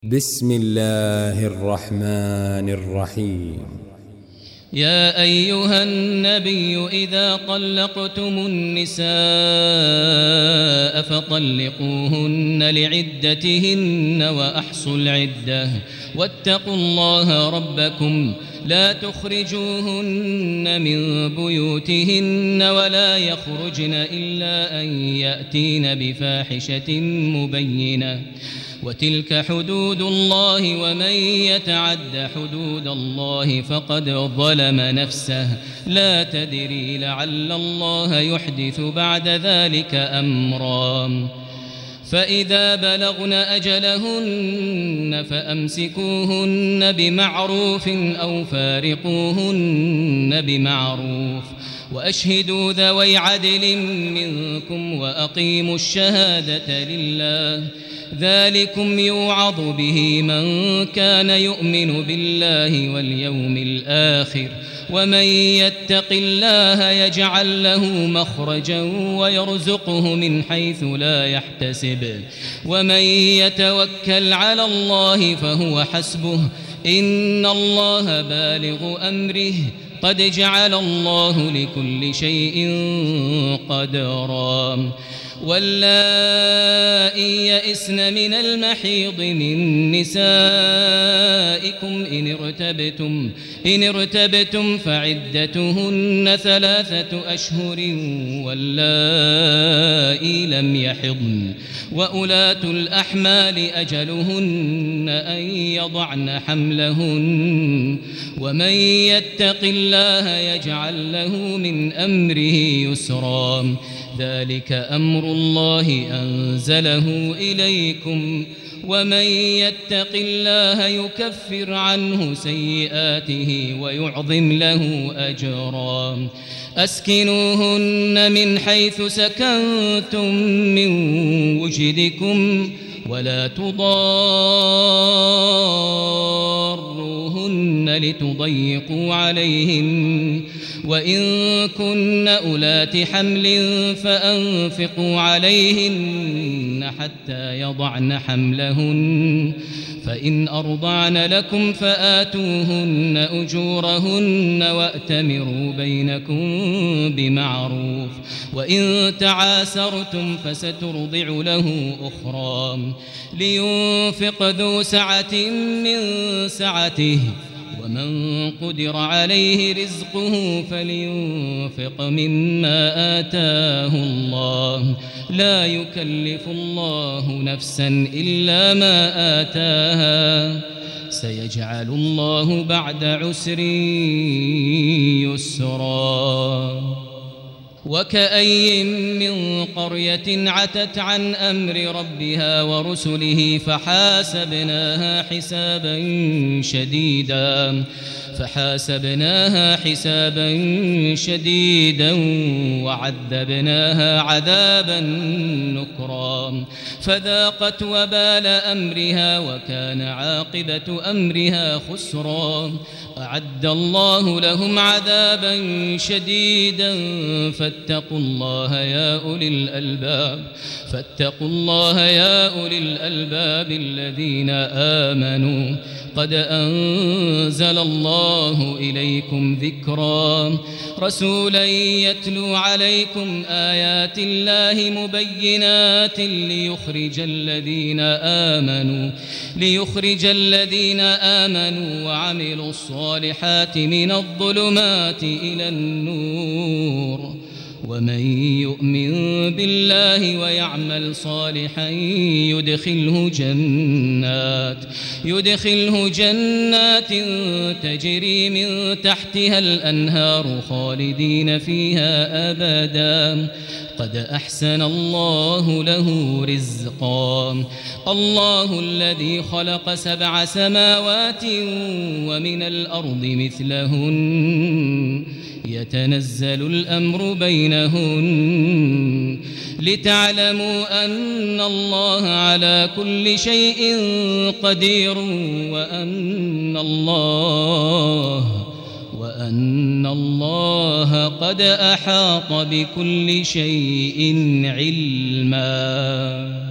بسم الله الرحمن الرحيم. يا أيها النبي إذا طلقتم النساء فطلقوهن لعدتهن وأحصوا العدة واتقوا الله ربكم لا تخرجوهن من بيوتهن ولا يخرجن إلا أن يأتين بفاحشة مبينة وتلك حدود الله ومن يتعد حدود الله فقد ظلم نفسه لا تدري لعل الله يحدث بعد ذلك أمرا فإذا بلغن أجلهن فأمسكوهن بمعروف أو فارقوهن بمعروف وأشهدوا ذوي عدل منكم وأقيموا الشهادة لله ذلكم يوعظ به من كان يؤمن بالله واليوم الآخر ومن يتق الله يجعل له مخرجا ويرزقه من حيث لا يحتسب ومن يتوكل على الله فهو حسبه إن الله بالغ أمره قد جعل الله لكل شيء قدرا واللائي يئسن من المحيض من نسائكم إن ارتبتم فعدتهن 3 أشهر واللائي لم يحضن وأولاة الأحمال أجلهن أن يضعن حملهن ومن يتق الله يجعل له من أمره يسرا ذلك أمر الله أنزله إليكم ومن يتق الله يكفر عنه سيئاته ويعظم له أجرا أسكنوهن من حيث سكنتم من وجدكم ولا تضاروهن لتضيقوا عليهن وإن كن أولات حمل فأنفقوا عليهن حتى يضعن حملهن فإن أرضعن لكم فآتوهن أجورهن وأتمروا بينكم بمعروف وإن تعاسرتم فسترضع له أخرى لينفق ذو سعة من سعته ومن قدر عليه رزقه فلينفق مما آتاه الله لا يكلف الله نفسا إلا ما آتاها سيجعل الله بعد عسر يسرا وكأي من قرية عتت عن أمر ربها ورسله فحاسبناها حسابا شديدا وعذبناها عذابا نكرا فذاقت وبال أمرها وكان عاقبة أمرها خسرا أعد الله لهم عذابا شديدا فاتقوا الله يا أولي الألباب الذين آمنوا قد أنزل الله إليكم ذكرا رسولا يتلو عليكم آيات الله مبينات ليخرج الذين آمنوا وعملوا الصالحات من الظلمات إلى النور ومن يؤمن بالله ويعمل صالحا يدخله جنات تجري من تحتها الأنهار خالدين فيها أبدا قد أحسن الله له رزقا الله الذي خلق 7 سماوات ومن الأرض مثلهن يتنزل الأمر بينهن لتعلموا أن الله على كل شيء قدير وأن الله قد أحاط بكل شيء علما.